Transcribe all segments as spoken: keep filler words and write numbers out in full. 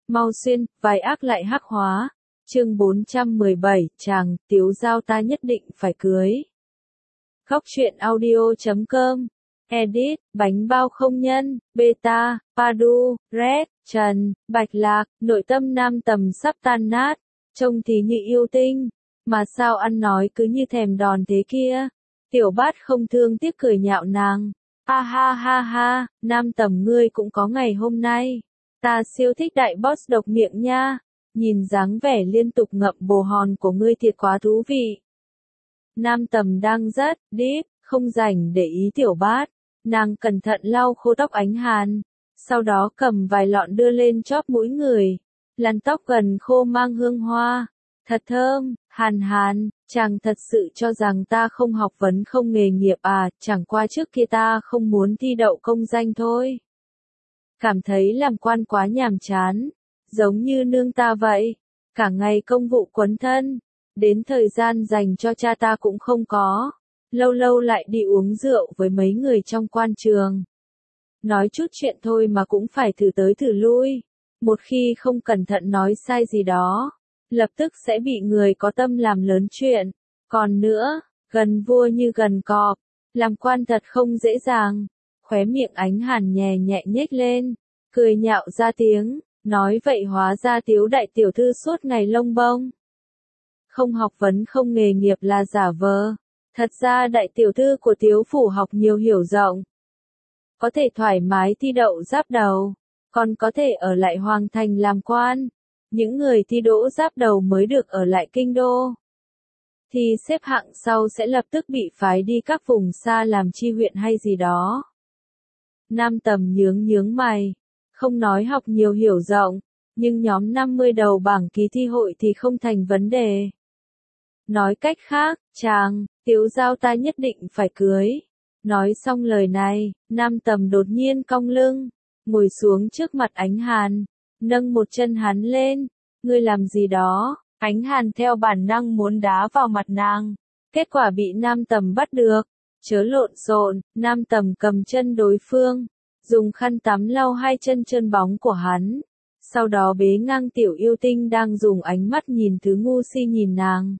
Mau xuyên, vai ác lại hắc hóa. Chương bốn trăm mười bảy, chàng, Tiếu Giao ta nhất định phải cưới. Góc truyện audio chấm com. Edit, bánh bao không nhân, beta, Padu, Red, Trần, Bạch Lạc, nội tâm nam tầm sắp tan nát, trông thì như yêu tinh, mà sao ăn nói cứ như thèm đòn thế kia. Tiểu Bát không thương tiếc cười nhạo nàng. Ha ha ha ha, nam tầm ngươi cũng có ngày hôm nay. Ta siêu thích đại boss độc miệng nha. Nhìn dáng vẻ liên tục ngậm bồ hòn của ngươi thiệt quá thú vị. Nam tầm đang rất deep, không rảnh để ý Tiểu Bát. Nàng cẩn thận lau khô tóc Ánh Hàn, sau đó cầm vài lọn đưa lên chóp mũi người. Làn tóc gần khô mang hương hoa, thật thơm. Hàn Hàn, chàng thật sự cho rằng ta không học vấn không nghề nghiệp à, chẳng qua trước kia ta không muốn thi đậu công danh thôi. Cảm thấy làm quan quá nhàm chán, giống như nương ta vậy, cả ngày công vụ quấn thân, đến thời gian dành cho cha ta cũng không có, lâu lâu lại đi uống rượu với mấy người trong quan trường. Nói chút chuyện thôi mà cũng phải thử tới thử lui, một khi không cẩn thận nói sai gì đó, lập tức sẽ bị người có tâm làm lớn chuyện. Còn nữa, gần vua như gần cọp, làm quan thật không dễ dàng. Khóe miệng Ánh Hàn nhẹ nhẹ nhếch lên, cười nhạo ra tiếng, nói vậy hóa ra Tiếu đại tiểu thư suốt ngày lông bông. Không học vấn không nghề nghiệp là giả vờ, thật ra đại tiểu thư của Tiếu phủ học nhiều hiểu rộng. Có thể thoải mái thi đậu giáp đầu, còn có thể ở lại hoàng thành làm quan. Những người thi đỗ giáp đầu mới được ở lại kinh đô. Thì xếp hạng sau sẽ lập tức bị phái đi các vùng xa làm chi huyện hay gì đó. Nam tầm nhướng nhướng mày, không nói học nhiều hiểu rộng, nhưng nhóm năm mươi đầu bảng kỳ thi hội thì không thành vấn đề. Nói cách khác, chàng, Tiếu Giao ta nhất định phải cưới. Nói xong lời này, nam tầm đột nhiên cong lưng, ngồi xuống trước mặt Ánh Hàn, nâng một chân hắn lên. Ngươi làm gì đó? Ánh Hàn theo bản năng muốn đá vào mặt nàng, kết quả bị nam tầm bắt được. Chớ lộn xộn, nam tầm cầm chân đối phương, dùng khăn tắm lau hai chân trơn bóng của hắn, sau đó bế ngang tiểu yêu tinh đang dùng ánh mắt nhìn thứ ngu si nhìn nàng.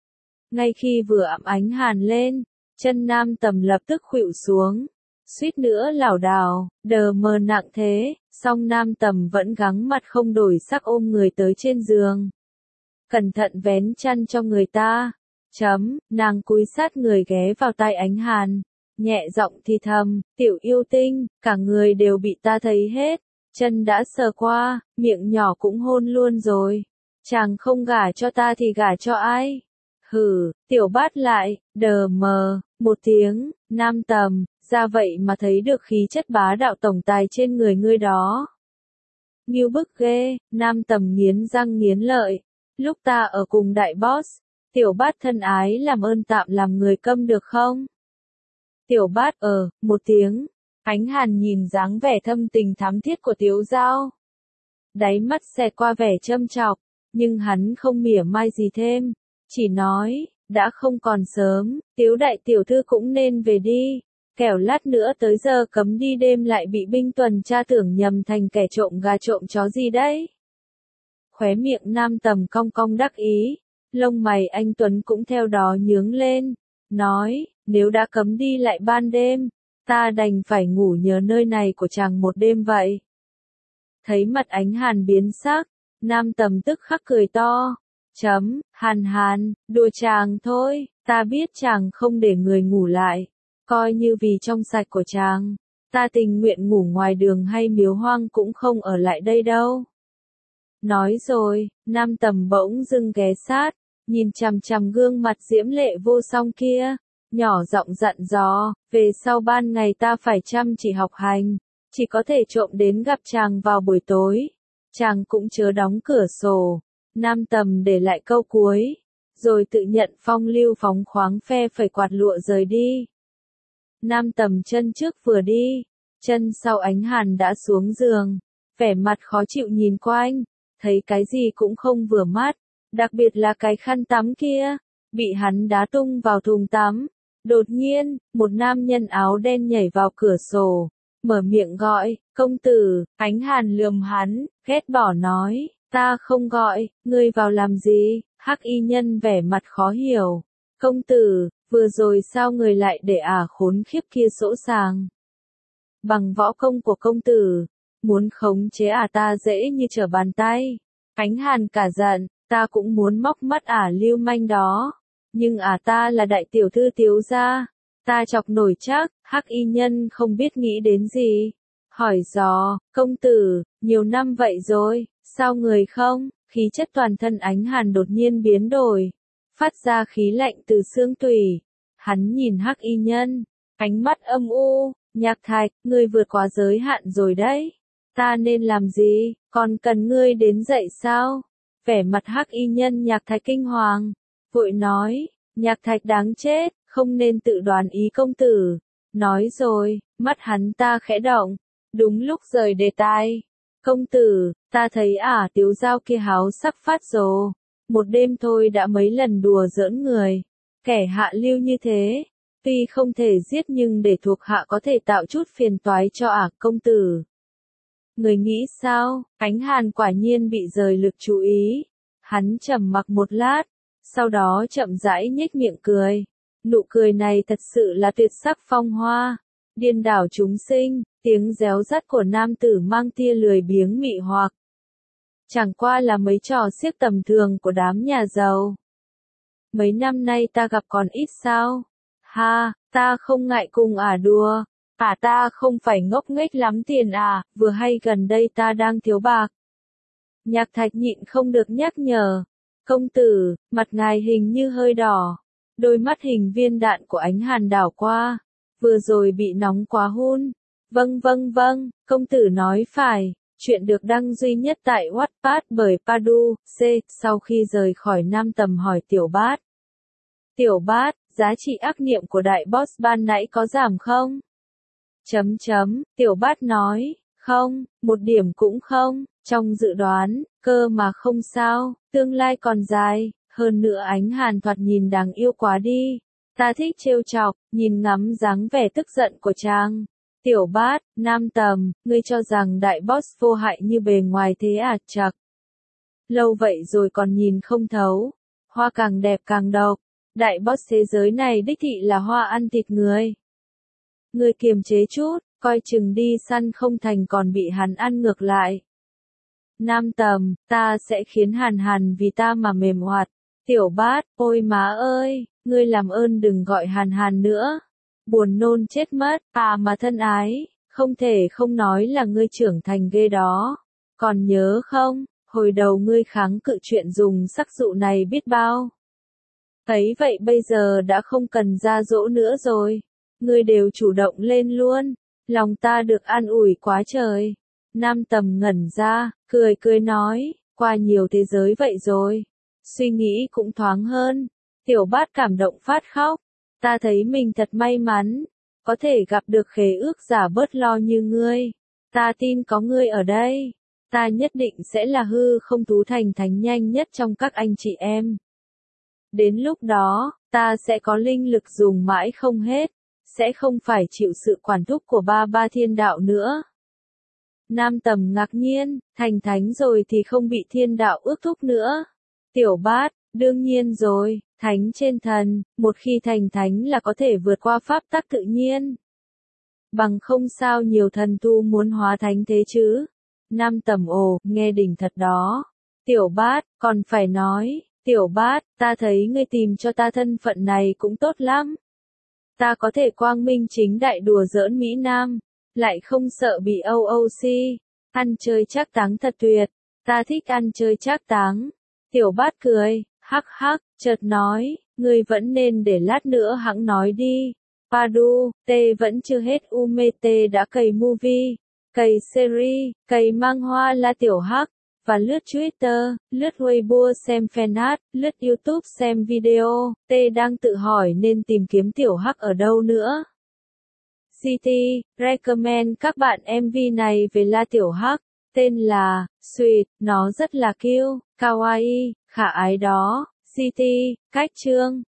Ngay khi vừa ẵm Ánh Hàn lên, chân nam tầm lập tức khuỵu xuống, suýt nữa lảo đảo, đờ mờ nặng thế, song nam tầm vẫn gắng mặt không đổi sắc ôm người tới trên giường. Cẩn thận vén chăn cho người ta. Chấm, nàng cúi sát người ghé vào tai Ánh Hàn, nhẹ giọng thì thầm, tiểu yêu tinh, cả người đều bị ta thấy hết, chân đã sờ qua, miệng nhỏ cũng hôn luôn rồi. Chàng không gả cho ta thì gả cho ai? Hừ, Tiểu Bát lại, đờ mờ, một tiếng, nam tầm, ra vậy mà thấy được khí chất bá đạo tổng tài trên người ngươi đó. Ngưu bức ghê, nam tầm nghiến răng nghiến lợi, lúc ta ở cùng đại boss, Tiểu Bát thân ái làm ơn tạm làm người câm được không? Tiểu Bát ờ, một tiếng, Ánh Hàn nhìn dáng vẻ thâm tình thắm thiết của Tiếu Giao. Đáy mắt xẹt qua vẻ châm chọc, nhưng hắn không mỉa mai gì thêm, chỉ nói, đã không còn sớm, Tiếu đại tiểu thư cũng nên về đi, kẻo lát nữa tới giờ cấm đi đêm lại bị binh tuần tra tưởng nhầm thành kẻ trộm gà trộm chó gì đấy. Khóe miệng nam tầm cong cong đắc ý, lông mày anh Tuấn cũng theo đó nhướng lên, nói, nếu đã cấm đi lại ban đêm, ta đành phải ngủ nhờ nơi này của chàng một đêm vậy. Thấy mặt Ánh Hàn biến sắc, nam tầm tức khắc cười to, chấm, Hàn Hàn, đùa chàng thôi, ta biết chàng không để người ngủ lại, coi như vì trong sạch của chàng, ta tình nguyện ngủ ngoài đường hay miếu hoang cũng không ở lại đây đâu. Nói rồi, nam tầm bỗng dưng ghé sát, nhìn chằm chằm gương mặt diễm lệ vô song kia, nhỏ giọng dặn dò, về sau ban ngày ta phải chăm chỉ học hành, chỉ có thể trộm đến gặp chàng vào buổi tối, chàng cũng chớ đóng cửa sổ. Nam tầm để lại câu cuối, rồi tự nhận phong lưu phóng khoáng phe phẩy quạt lụa rời đi. Nam tầm chân trước vừa đi, chân sau Ánh Hàn đã xuống giường, vẻ mặt khó chịu nhìn quanh, thấy cái gì cũng không vừa mắt, đặc biệt là cái khăn tắm kia, bị hắn đá tung vào thùng tắm. Đột nhiên, một nam nhân áo đen nhảy vào cửa sổ, mở miệng gọi, công tử, Ánh Hàn lườm hắn, ghét bỏ nói, ta không gọi, ngươi vào làm gì, hắc y nhân vẻ mặt khó hiểu, công tử, vừa rồi sao người lại để ả khốn khiếp kia sỗ sàng. Bằng võ công của công tử, muốn khống chế ả ta dễ như trở bàn tay. Ánh Hàn cả giận, ta cũng muốn móc mắt ả lưu manh đó. Nhưng ả ta là đại tiểu thư Tiếu gia, ta chọc nổi chắc, hắc y nhân không biết nghĩ đến gì. Hỏi dò, công tử, nhiều năm vậy rồi, sao người không? Khí chất toàn thân Ánh Hàn đột nhiên biến đổi, phát ra khí lạnh từ xương tủy. Hắn nhìn hắc y nhân, ánh mắt âm u, Nhạc Thạch, ngươi vượt quá giới hạn rồi đấy. Ta nên làm gì, còn cần ngươi đến dậy sao? Vẻ mặt hắc y nhân Nhạc Thạch kinh hoàng, vội nói, Nhạc Thạch đáng chết, không nên tự đoán ý công tử. Nói rồi, mắt hắn ta khẽ động, đúng lúc rời đề tài. Công tử, ta thấy ả Tiếu Giao kia háo sắc phát rồ. Một đêm thôi đã mấy lần đùa giỡn người. Kẻ hạ lưu như thế, tuy không thể giết nhưng để thuộc hạ có thể tạo chút phiền toái cho ả công tử. Người nghĩ sao? Ánh Hàn quả nhiên bị rời lực chú ý. Hắn trầm mặc một lát, sau đó chậm rãi nhếch miệng cười. Nụ cười này thật sự là tuyệt sắc phong hoa, điên đảo chúng sinh, tiếng réo rắt của nam tử mang tia lười biếng mị hoặc. Chẳng qua là mấy trò xiếc tầm thường của đám nhà giàu. Mấy năm nay ta gặp còn ít sao? Ha, ta không ngại cùng ả đùa. Ả ta không phải ngốc nghếch lắm tiền à, vừa hay gần đây ta đang thiếu bạc. Nhạc Thạch nhịn không được nhắc nhở. Công tử, mặt ngài hình như hơi đỏ. Đôi mắt hình viên đạn của Ánh Hàn đảo qua. Vừa rồi bị nóng quá hun. Vâng vâng vâng, công tử nói phải. Chuyện được đăng duy nhất tại Wattpad bởi Padu, C. Sau khi rời khỏi Nam Tầm hỏi Tiểu Bát. Tiểu Bát, giá trị ác niệm của đại boss ban nãy có giảm không? Chấm chấm, Tiểu Bát nói, không, một điểm cũng không, trong dự đoán, cơ mà không sao, tương lai còn dài, hơn nữa Ánh Hàn thoạt nhìn đáng yêu quá đi. Ta thích trêu chọc, nhìn ngắm dáng vẻ tức giận của chàng. Tiểu Bát, Nam Tầm, ngươi cho rằng đại boss vô hại như bề ngoài thế à? Chậc. Lâu vậy rồi còn nhìn không thấu. Hoa càng đẹp càng độc. Đại boss thế giới này đích thị là hoa ăn thịt người. Ngươi kiềm chế chút, coi chừng đi săn không thành còn bị hắn ăn ngược lại. Nam Tầm, ta sẽ khiến Hàn Hàn vì ta mà mềm hoạt. Tiểu Bát, ôi má ơi, ngươi làm ơn đừng gọi Hàn Hàn nữa. Buồn nôn chết mất, à mà thân ái, không thể không nói là ngươi trưởng thành ghê đó. Còn nhớ không, hồi đầu ngươi kháng cự chuyện dùng sắc dụ này biết bao. Ấy vậy bây giờ đã không cần ra dỗ nữa rồi. Ngươi đều chủ động lên luôn, lòng ta được an ủi quá trời. Nam Tầm ngẩn ra, cười cười nói, qua nhiều thế giới vậy rồi. Suy nghĩ cũng thoáng hơn. Tiểu Bát cảm động phát khóc. Ta thấy mình thật may mắn, có thể gặp được khế ước giả bớt lo như ngươi. Ta tin có ngươi ở đây, ta nhất định sẽ là hư không thú thành thánh nhanh nhất trong các anh chị em. Đến lúc đó, ta sẽ có linh lực dùng mãi không hết, sẽ không phải chịu sự quản thúc của ba ba thiên đạo nữa. Nam Tầm ngạc nhiên, thành thánh rồi thì không bị thiên đạo ước thúc nữa. Tiểu Bát, đương nhiên rồi, thánh trên thần, một khi thành thánh là có thể vượt qua pháp tắc tự nhiên. Bằng không sao nhiều thần tu muốn hóa thánh thế chứ. Nam Tầm ồ, nghe đỉnh thật đó. Tiểu Bát, còn phải nói, Tiểu Bát, ta thấy ngươi tìm cho ta thân phận này cũng tốt lắm. Ta có thể quang minh chính đại đùa giỡn Mỹ Nam, lại không sợ bị o o xê, ăn chơi trác táng thật tuyệt, ta thích ăn chơi trác táng. Tiểu Bát cười, hắc hắc, chợt nói, ngươi vẫn nên để lát nữa hẵng nói đi. Padu, tê vẫn chưa hết Umete đã cày movie, cày series, cày mang hoa la Tiểu Hắc, và lướt Twitter, lướt Weibo xem fanart, lướt YouTube xem video, tê đang tự hỏi nên tìm kiếm Tiểu Hắc ở đâu nữa. giê tê, recommend các bạn em vê này về La Tiểu Hắc, tên là, Sweet, nó rất là cute, kawaii, khả ái đó. giê tê, cách chương.